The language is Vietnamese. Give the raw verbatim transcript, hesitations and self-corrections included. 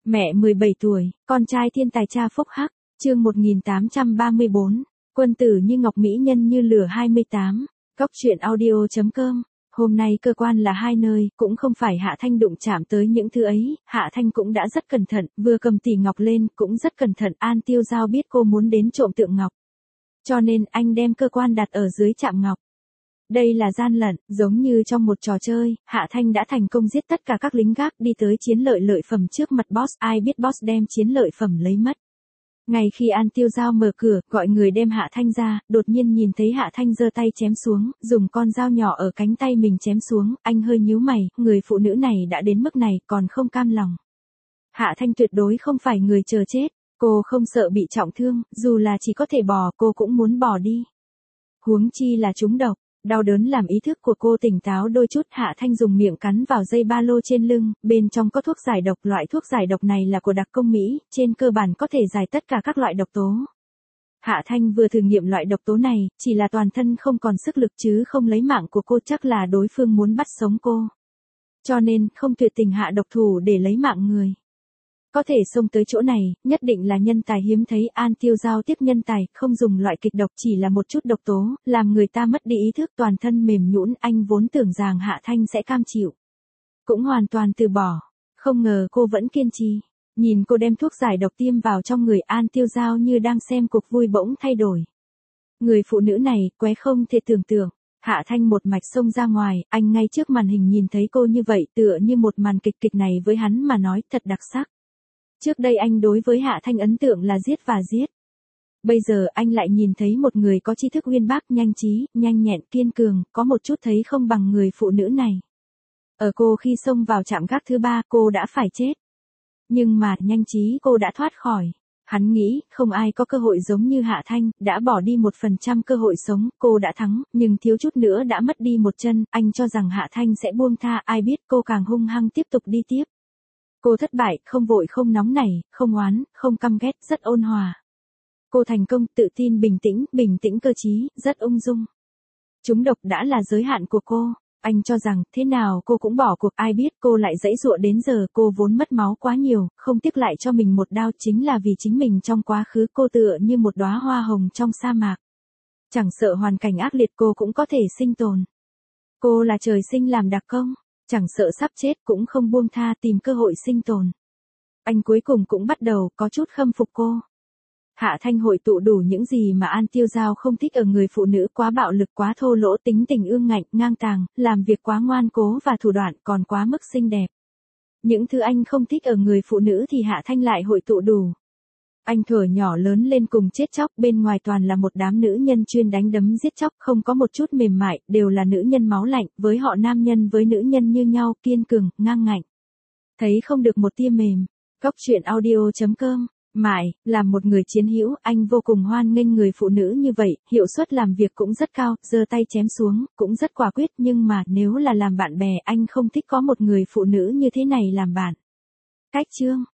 Mẹ mười bảy tuổi, con trai thiên tài cha phúc hắc, chương một nghìn tám trăm ba mươi bốn, quân tử như ngọc mỹ nhân như lửa hai mươi tám, góc truyện audio chấm com. Hôm nay cơ quan là hai nơi, cũng không phải Hạ Thanh đụng chạm tới những thứ ấy, Hạ Thanh cũng đã rất cẩn thận, vừa cầm tỷ ngọc lên, cũng rất cẩn thận. An Tiêu Giao biết cô muốn đến trộm tượng ngọc, cho nên anh đem cơ quan đặt ở dưới chạm ngọc. Đây là gian lận, giống như trong một trò chơi, Hạ Thanh đã thành công giết tất cả các lính gác, đi tới chiến lợi lợi phẩm trước mặt boss, ai biết boss đem chiến lợi phẩm lấy mất. Ngay khi An Tiêu Giao mở cửa, gọi người đem Hạ Thanh ra, đột nhiên nhìn thấy Hạ Thanh giơ tay chém xuống, dùng con dao nhỏ ở cánh tay mình chém xuống, anh hơi nhíu mày, người phụ nữ này đã đến mức này, còn không cam lòng. Hạ Thanh tuyệt đối không phải người chờ chết, cô không sợ bị trọng thương, dù là chỉ có thể bỏ, cô cũng muốn bỏ đi. Huống chi là trúng độc. Đau đớn làm ý thức của cô tỉnh táo đôi chút. Hạ Thanh dùng miệng cắn vào dây ba lô trên lưng, bên trong có thuốc giải độc, loại thuốc giải độc này là của đặc công Mỹ, trên cơ bản có thể giải tất cả các loại độc tố. Hạ Thanh vừa thử nghiệm loại độc tố này, chỉ là toàn thân không còn sức lực chứ không lấy mạng của cô, chắc là đối phương muốn bắt sống cô. Cho nên, không tuyệt tình hạ độc thủ để lấy mạng người. Có thể xông tới chỗ này, nhất định là nhân tài hiếm thấy. An Tiêu Giao tiếp nhân tài, không dùng loại kịch độc, chỉ là một chút độc tố, làm người ta mất đi ý thức, toàn thân mềm nhũn. Anh vốn tưởng rằng Hạ Thanh sẽ cam chịu, cũng hoàn toàn từ bỏ, không ngờ cô vẫn kiên trì. Nhìn cô đem thuốc giải độc tiêm vào trong người, An Tiêu Giao như đang xem cuộc vui bỗng thay đổi. Người phụ nữ này, quái không thể tưởng tượng. Hạ Thanh một mạch xông ra ngoài, anh ngay trước màn hình nhìn thấy cô như vậy, tựa như một màn kịch kịch này với hắn mà nói thật đặc sắc. Trước đây anh đối với Hạ Thanh ấn tượng là giết và giết. Bây giờ anh lại nhìn thấy một người có tri thức uyên bác, nhanh trí, nhanh nhẹn, kiên cường, có một chút thấy không bằng người phụ nữ này. Ở cô khi xông vào trạm gác thứ ba, cô đã phải chết. Nhưng mà, nhanh trí cô đã thoát khỏi. Hắn nghĩ, không ai có cơ hội giống như Hạ Thanh, đã bỏ đi một phần trăm cơ hội sống, cô đã thắng, nhưng thiếu chút nữa đã mất đi một chân, anh cho rằng Hạ Thanh sẽ buông tha, ai biết cô càng hung hăng tiếp tục đi tiếp. Cô thất bại, không vội không nóng nảy, không oán, không căm ghét, rất ôn hòa. Cô thành công, tự tin, bình tĩnh, bình tĩnh cơ trí, rất ung dung. Trúng độc đã là giới hạn của cô, anh cho rằng thế nào cô cũng bỏ cuộc, ai biết cô lại giãy giụa đến giờ. Cô vốn mất máu quá nhiều, không tiếc lại cho mình một đao, chính là vì chính mình. Trong quá khứ cô tựa như một đóa hoa hồng trong sa mạc. Chẳng sợ hoàn cảnh ác liệt cô cũng có thể sinh tồn. Cô là trời sinh làm đặc công. Chẳng sợ sắp chết cũng không buông tha, tìm cơ hội sinh tồn. Anh cuối cùng cũng bắt đầu có chút khâm phục cô. Hạ Thanh hội tụ đủ những gì mà An Tiêu Giao không thích ở người phụ nữ, quá bạo lực, quá thô lỗ, tính tình ương ngạnh, ngang tàng, làm việc quá ngoan cố và thủ đoạn, còn quá mức xinh đẹp. Những thứ anh không thích ở người phụ nữ thì Hạ Thanh lại hội tụ đủ. Anh thuở nhỏ lớn lên cùng chết chóc, bên ngoài toàn là một đám nữ nhân chuyên đánh đấm giết chóc, không có một chút mềm mại, đều là nữ nhân máu lạnh, với họ nam nhân với nữ nhân như nhau, kiên cường, ngang ngạnh. Thấy không được một tia mềm. Góc truyện audio chấm com. Mại, làm một người chiến hữu, anh vô cùng hoan nghênh người phụ nữ như vậy, hiệu suất làm việc cũng rất cao, giơ tay chém xuống, cũng rất quả quyết, nhưng mà nếu là làm bạn bè, anh không thích có một người phụ nữ như thế này làm bạn. Cách chương